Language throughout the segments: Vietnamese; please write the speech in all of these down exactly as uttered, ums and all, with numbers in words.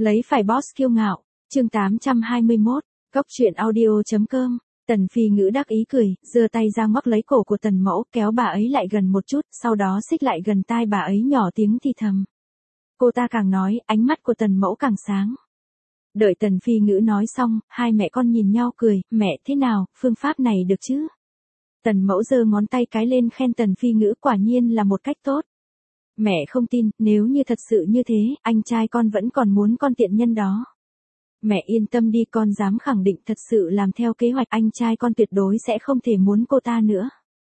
Lấy phải boss kiêu ngạo, chương tám trăm hai mươi mốt, Cốc truyện audio.com, Tần Phi Ngữ đắc ý cười, giơ tay ra ngoắc lấy cổ của Tần Mẫu, kéo bà ấy lại gần một chút, sau đó xích lại gần tai bà ấy nhỏ tiếng thì thầm. Cô ta càng nói, ánh mắt của Tần Mẫu càng sáng. Đợi Tần Phi Ngữ nói xong, hai mẹ con nhìn nhau cười, mẹ thế nào, phương pháp này được chứ? Tần Mẫu giơ ngón tay cái lên khen Tần Phi Ngữ quả nhiên là một cách tốt. Mẹ không tin, nếu như thật sự như thế, anh trai con vẫn còn muốn con tiện nhân đó. Mẹ yên tâm đi, con dám khẳng định thật sự làm theo kế hoạch, anh trai con tuyệt đối sẽ không thể muốn cô ta nữa.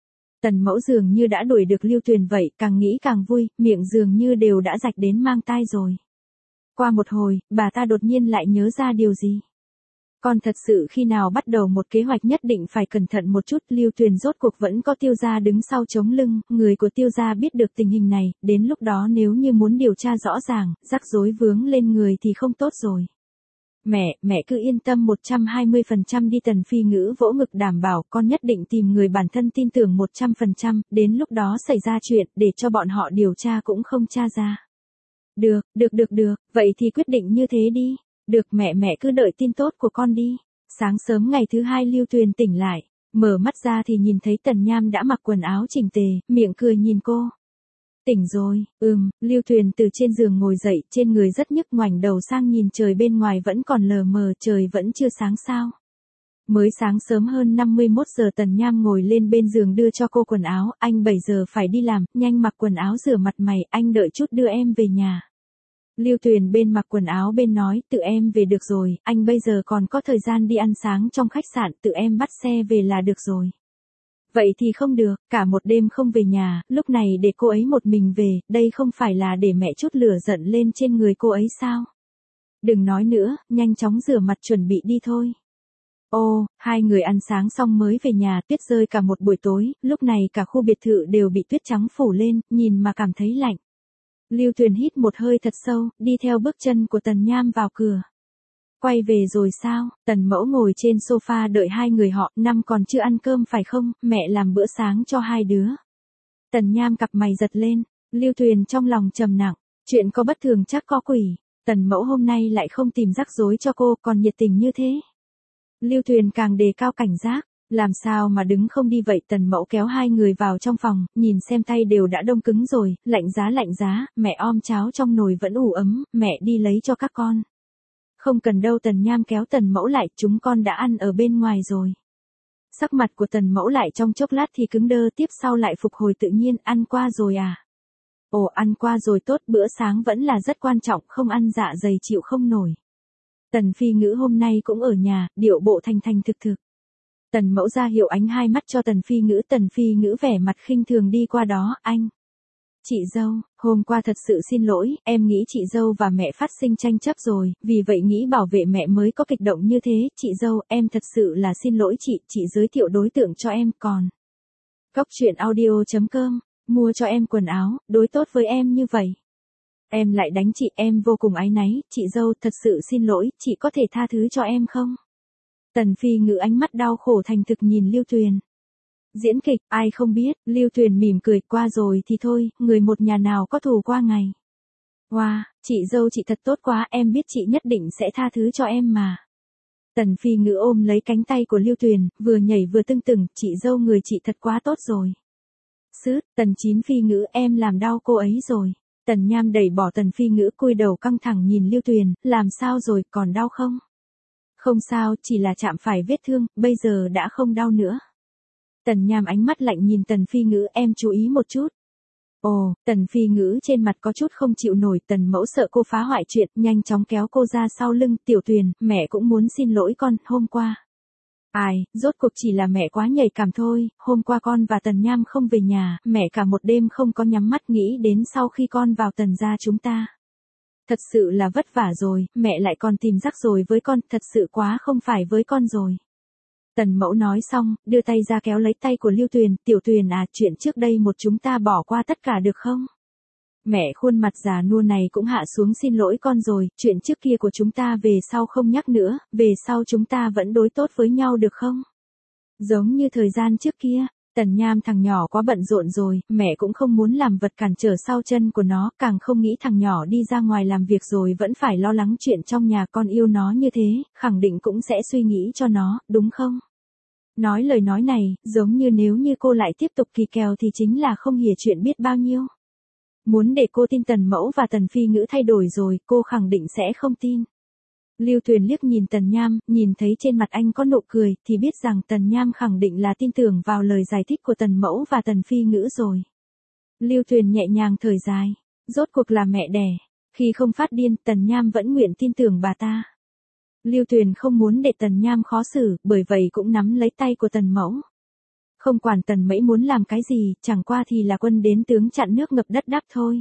Tần Mẫu dường như đã đuổi được Lưu Tuyền vậy, càng nghĩ càng vui, miệng dường như đều đã rạch đến mang tai rồi. Qua một hồi, bà ta đột nhiên lại nhớ ra điều gì. Con thật sự khi nào bắt đầu một kế hoạch nhất định phải cẩn thận một chút, Lưu Tuyền rốt cuộc vẫn có Tiêu gia đứng sau chống lưng, người của Tiêu gia biết được tình hình này, đến lúc đó nếu như muốn điều tra rõ ràng, rắc rối vướng lên người thì không tốt rồi. Mẹ, mẹ cứ yên tâm một trăm hai mươi phần trăm đi, Tần Phi Ngữ vỗ ngực đảm bảo con nhất định tìm người bản thân tin tưởng một trăm phần trăm, đến lúc đó xảy ra chuyện, để cho bọn họ điều tra cũng không tra ra. Được, được được được, vậy thì quyết định như thế đi. Được mẹ mẹ cứ đợi tin tốt của con đi. Sáng sớm ngày thứ hai Lưu Tuyền tỉnh lại, mở mắt ra thì nhìn thấy Tần Nham đã mặc quần áo chỉnh tề, miệng cười nhìn cô. Tỉnh rồi, ừm, Lưu Tuyền từ trên giường ngồi dậy, trên người rất nhức, ngoảnh đầu sang nhìn trời bên ngoài vẫn còn lờ mờ, trời vẫn chưa sáng sao. Mới sáng sớm hơn năm mươi mốt giờ Tần Nham ngồi lên bên giường đưa cho cô quần áo, anh bảy giờ phải đi làm, nhanh mặc quần áo rửa mặt mày, anh đợi chút đưa em về nhà. Lưu Tuyền bên mặc quần áo bên nói, tự em về được rồi, anh bây giờ còn có thời gian đi ăn sáng trong khách sạn, tự em bắt xe về là được rồi. Vậy thì không được, cả một đêm không về nhà, lúc này để cô ấy một mình về, đây không phải là để mẹ chút lửa giận lên trên người cô ấy sao? Đừng nói nữa, nhanh chóng rửa mặt chuẩn bị đi thôi. Ô, hai người ăn sáng xong mới về nhà, tuyết rơi cả một buổi tối, lúc này cả khu biệt thự đều bị tuyết trắng phủ lên, nhìn mà cảm thấy lạnh. Lưu Tuyền hít một hơi thật sâu, đi theo bước chân của Tần Nham vào cửa. Quay về rồi sao? Tần Mẫu ngồi trên sofa đợi hai người họ, năm còn chưa ăn cơm phải không, mẹ làm bữa sáng cho hai đứa. Tần Nham cặp mày giật lên, Lưu Tuyền trong lòng trầm nặng, chuyện có bất thường chắc có quỷ, Tần Mẫu hôm nay lại không tìm rắc rối cho cô, còn nhiệt tình như thế. Lưu Tuyền càng đề cao cảnh giác. Làm sao mà đứng không đi vậy? Tần Mẫu kéo hai người vào trong phòng, nhìn xem tay đều đã đông cứng rồi, lạnh giá lạnh giá, mẹ om cháo trong nồi vẫn ủ ấm, mẹ đi lấy cho các con. Không cần đâu, Tần Nham kéo Tần Mẫu lại, chúng con đã ăn ở bên ngoài rồi. Sắc mặt của Tần Mẫu lại trong chốc lát thì cứng đơ, tiếp sau lại phục hồi tự nhiên, ăn qua rồi à? Ồ, ăn qua rồi, tốt, bữa sáng vẫn là rất quan trọng, không ăn dạ dày chịu không nổi. Tần Phi Ngữ hôm nay cũng ở nhà, điệu bộ thành thành thực thực. Tần Mẫu ra hiệu ánh hai mắt cho Tần Phi Ngữ, Tần Phi Ngữ vẻ mặt khinh thường đi qua đó, anh. Chị dâu, hôm qua thật sự xin lỗi, em nghĩ chị dâu và mẹ phát sinh tranh chấp rồi, vì vậy nghĩ bảo vệ mẹ mới có kịch động như thế, chị dâu, em thật sự là xin lỗi chị, chị giới thiệu đối tượng cho em, còn. Cốc truyện audio.com, mua cho em quần áo, đối tốt với em như vậy. Em lại đánh chị, em vô cùng áy náy, chị dâu, thật sự xin lỗi, chị có thể tha thứ cho em không? Tần Phi Ngữ ánh mắt đau khổ thành thực nhìn Lưu Tuyền. Diễn kịch, ai không biết, Lưu Tuyền mỉm cười, qua rồi thì thôi, người một nhà nào có thù qua ngày. Wow, chị dâu chị thật tốt quá, em biết chị nhất định sẽ tha thứ cho em mà. Tần Phi Ngữ ôm lấy cánh tay của Lưu Tuyền, vừa nhảy vừa tưng tửng, chị dâu người chị thật quá tốt rồi. Sứt, Tần Chín Phi Ngữ, em làm đau cô ấy rồi. Tần Nham đẩy bỏ Tần Phi Ngữ, cúi đầu căng thẳng nhìn Lưu Tuyền, làm sao rồi, còn đau không? Không sao, chỉ là chạm phải vết thương, bây giờ đã không đau nữa. Tần Nham ánh mắt lạnh nhìn Tần Phi Ngữ, em chú ý một chút. Ồ, Tần Phi Ngữ trên mặt có chút không chịu nổi, Tần Mẫu sợ cô phá hoại chuyện, nhanh chóng kéo cô ra sau lưng, Tiểu Tuyền, mẹ cũng muốn xin lỗi con, hôm qua. Ai, rốt cuộc chỉ là mẹ quá nhạy cảm thôi, hôm qua con và Tần Nham không về nhà, mẹ cả một đêm không có nhắm mắt nghĩ đến sau khi con vào Tần gia chúng ta. Thật sự là vất vả rồi, mẹ lại còn tìm rắc rối với con, thật sự quá không phải với con rồi. Tần Mẫu nói xong, đưa tay ra kéo lấy tay của Lưu Tuyền, Tiểu Tuyền à, chuyện trước đây một chúng ta bỏ qua tất cả được không? Mẹ khuôn mặt già nua này cũng hạ xuống, xin lỗi con rồi, chuyện trước kia của chúng ta về sau không nhắc nữa, về sau chúng ta vẫn đối tốt với nhau được không? Giống như thời gian trước kia, Tần Nham thằng nhỏ quá bận rộn rồi, mẹ cũng không muốn làm vật cản trở sau chân của nó, càng không nghĩ thằng nhỏ đi ra ngoài làm việc rồi vẫn phải lo lắng chuyện trong nhà, con yêu nó như thế, khẳng định cũng sẽ suy nghĩ cho nó, đúng không? Nói lời nói này, giống như nếu như cô lại tiếp tục kỳ kèo thì chính là không hiểu chuyện biết bao nhiêu. Muốn để cô tin Tần Mẫu và Tần Phi Ngữ thay đổi rồi, cô khẳng định sẽ không tin. Lưu Tuyền liếc nhìn Tần Nham, nhìn thấy trên mặt anh có nụ cười, thì biết rằng Tần Nham khẳng định là tin tưởng vào lời giải thích của Tần Mẫu và Tần Phi Ngữ rồi. Lưu Tuyền nhẹ nhàng thở dài, rốt cuộc là mẹ đẻ. Khi không phát điên, Tần Nham vẫn nguyện tin tưởng bà ta. Lưu Tuyền không muốn để Tần Nham khó xử, bởi vậy cũng nắm lấy tay của Tần Mẫu. Không quản Tần Mẫu muốn làm cái gì, chẳng qua thì là quân đến tướng chặn nước ngập đất đáp thôi.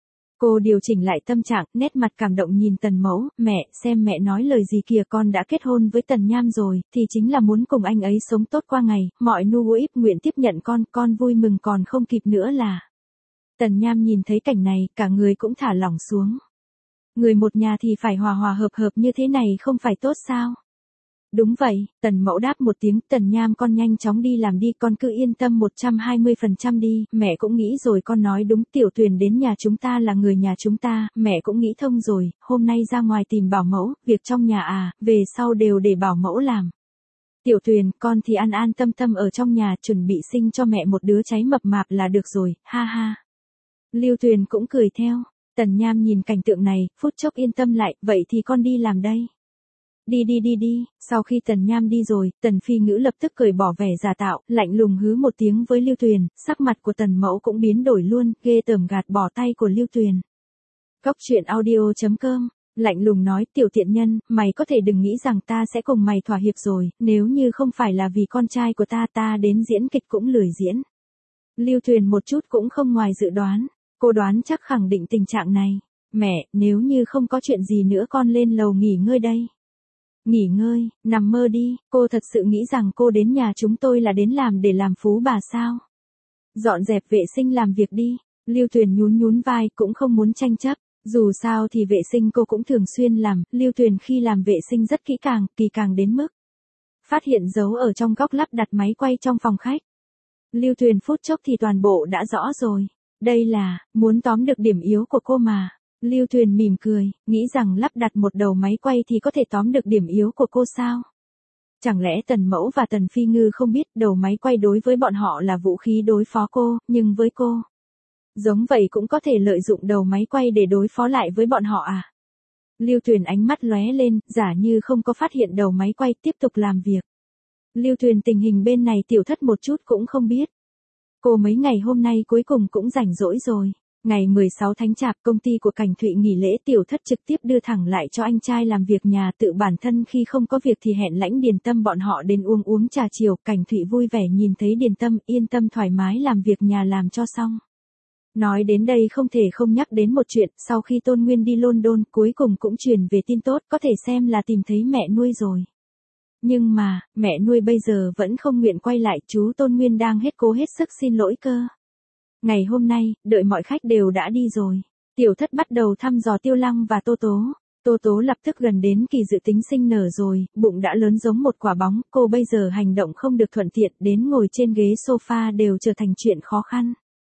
Cô điều chỉnh lại tâm trạng, nét mặt cảm động nhìn Tần Mẫu, mẹ, xem mẹ nói lời gì kìa, con đã kết hôn với Tần Nham rồi, thì chính là muốn cùng anh ấy sống tốt qua ngày, mọi nu íp nguyện tiếp nhận con, con vui mừng còn không kịp nữa là. Tần Nham nhìn thấy cảnh này, cả người cũng thả lỏng xuống. Người một nhà thì phải hòa hòa hợp hợp như thế này không phải tốt sao? Đúng vậy, Tần Mẫu đáp một tiếng, Tần Nham con nhanh chóng đi làm đi, con cứ yên tâm một trăm hai mươi phần trăm đi, mẹ cũng nghĩ rồi, con nói đúng, Tiểu Tuyền đến nhà chúng ta là người nhà chúng ta, mẹ cũng nghĩ thông rồi, hôm nay ra ngoài tìm bảo mẫu, việc trong nhà à, về sau đều để bảo mẫu làm. Tiểu Tuyền, con thì an an tâm tâm ở trong nhà, chuẩn bị sinh cho mẹ một đứa cháy mập mạp là được rồi, ha ha. Lưu Tuyền cũng cười theo. Tần Nham nhìn cảnh tượng này, phút chốc yên tâm lại, vậy thì con đi làm đây. Đi đi đi đi, sau khi Tần Nham đi rồi, Tần Phi Ngữ lập tức cởi bỏ vẻ giả tạo, lạnh lùng hứ một tiếng với Lưu Tuyền, sắc mặt của Tần Mẫu cũng biến đổi luôn, ghê tởm gạt bỏ tay của Lưu Tuyền. Cốc truyện audio chấm com, lạnh lùng nói, tiểu tiện nhân, mày có thể đừng nghĩ rằng ta sẽ cùng mày thỏa hiệp rồi, nếu như không phải là vì con trai của ta, ta đến diễn kịch cũng lười diễn. Lưu Tuyền một chút cũng không ngoài dự đoán. Cô đoán chắc khẳng định tình trạng này. Mẹ, nếu như không có chuyện gì nữa con lên lầu nghỉ ngơi đây. Nghỉ ngơi, nằm mơ đi, cô thật sự nghĩ rằng cô đến nhà chúng tôi là đến làm để làm phú bà sao? Dọn dẹp vệ sinh làm việc đi. Lưu Tuyền nhún nhún vai, cũng không muốn tranh chấp. Dù sao thì vệ sinh cô cũng thường xuyên làm, Lưu Tuyền khi làm vệ sinh rất kỹ càng, kỳ càng đến mức phát hiện dấu ở trong góc lắp đặt máy quay trong phòng khách. Lưu Tuyền phút chốc thì toàn bộ đã rõ rồi. Đây là, muốn tóm được điểm yếu của cô mà. Lưu Tuyền mỉm cười, nghĩ rằng lắp đặt một đầu máy quay thì có thể tóm được điểm yếu của cô sao? Chẳng lẽ Tần Mẫu và Tần Phi Ngư không biết đầu máy quay đối với bọn họ là vũ khí đối phó cô, nhưng với cô, giống vậy cũng có thể lợi dụng đầu máy quay để đối phó lại với bọn họ à? Lưu Tuyền ánh mắt lóe lên, giả như không có phát hiện đầu máy quay, tiếp tục làm việc. Lưu Tuyền tình hình bên này tiểu thất một chút cũng không biết. Cô mấy ngày hôm nay cuối cùng cũng rảnh rỗi rồi. Ngày mười sáu tháng Chạp, công ty của Cảnh Thụy nghỉ lễ, tiểu thất trực tiếp đưa thẳng lại cho anh trai làm việc nhà, tự bản thân khi không có việc thì hẹn Lãnh Điền Tâm bọn họ đến uống uống trà chiều. Cảnh Thụy vui vẻ nhìn thấy Điền Tâm, yên tâm thoải mái làm việc nhà làm cho xong. Nói đến đây không thể không nhắc đến một chuyện, sau khi Tôn Nguyên đi London, cuối cùng cũng truyền về tin tốt, có thể xem là tìm thấy mẹ nuôi rồi. Nhưng mà, mẹ nuôi bây giờ vẫn không nguyện quay lại, chú Tôn Nguyên đang hết cố hết sức xin lỗi cơ. Ngày hôm nay, đợi mọi khách đều đã đi rồi. Tiểu thất bắt đầu thăm dò Tiêu Lăng và Tô Tố. Tô Tố lập tức gần đến kỳ dự tính sinh nở rồi, bụng đã lớn giống một quả bóng, cô bây giờ hành động không được thuận tiện, đến ngồi trên ghế sofa đều trở thành chuyện khó khăn.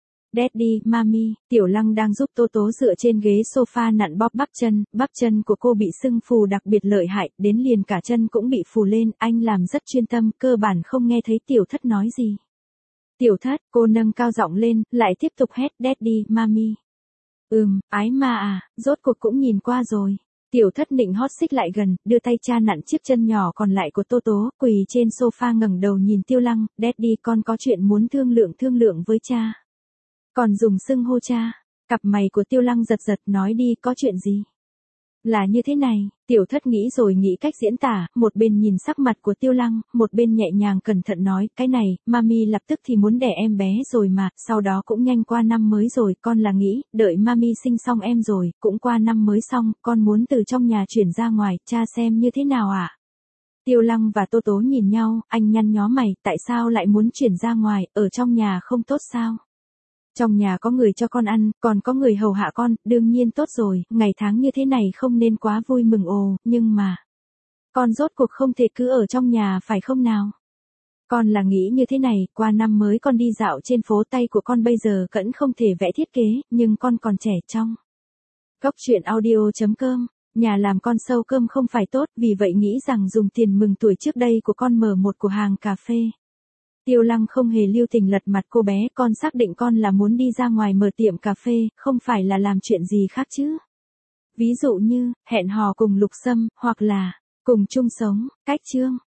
Daddy, Mami, Tiểu Lăng đang giúp Tô Tố dựa trên ghế sofa nặn bóp bắp chân, bắp chân của cô bị sưng phù đặc biệt lợi hại, đến liền cả chân cũng bị phù lên, anh làm rất chuyên tâm, cơ bản không nghe thấy Tiểu Thất nói gì. Tiểu Thất, cô nâng cao giọng lên, lại tiếp tục hét, Daddy, Mami. Ừm, ái ma à, rốt cuộc cũng nhìn qua rồi. Tiểu Thất nịnh hót xích lại gần, đưa tay cha nặn chiếc chân nhỏ còn lại của Tô Tố, quỳ trên sofa ngẩng đầu nhìn Tiêu Lăng, Daddy, con có chuyện muốn thương lượng thương lượng với cha. Còn dùng xưng hô cha. Cặp mày của Tiêu Lăng giật giật, nói đi, có chuyện gì? Là như thế này, Tiểu Thất nghĩ rồi nghĩ cách diễn tả, một bên nhìn sắc mặt của Tiêu Lăng, một bên nhẹ nhàng cẩn thận nói, cái này, Mami lập tức thì muốn đẻ em bé rồi mà, sau đó cũng nhanh qua năm mới rồi, con là nghĩ, đợi Mami sinh xong em rồi, cũng qua năm mới xong, con muốn từ trong nhà chuyển ra ngoài, cha xem như thế nào ạ? À? Tiêu Lăng và Tô Tố nhìn nhau, anh nhăn nhó mày, tại sao lại muốn chuyển ra ngoài, ở trong nhà không tốt sao? Trong nhà có người cho con ăn, còn có người hầu hạ con, đương nhiên tốt rồi, ngày tháng như thế này không nên quá vui mừng ồ, nhưng mà, con rốt cuộc không thể cứ ở trong nhà phải không nào? Con là nghĩ như thế này, qua năm mới con đi dạo trên phố, tay của con bây giờ cẫn không thể vẽ thiết kế, nhưng con còn trẻ trong. Góc chuyện audio.com, nhà làm con sâu cơm không phải tốt, vì vậy nghĩ rằng dùng tiền mừng tuổi trước đây của con mở một cửa hàng cà phê. Tiêu Lăng không hề lưu tình lật mặt cô bé, con xác định con là muốn đi ra ngoài mở tiệm cà phê, không phải là làm chuyện gì khác chứ. Ví dụ như, hẹn hò cùng Lục Sâm, hoặc là, cùng chung sống, cách chương.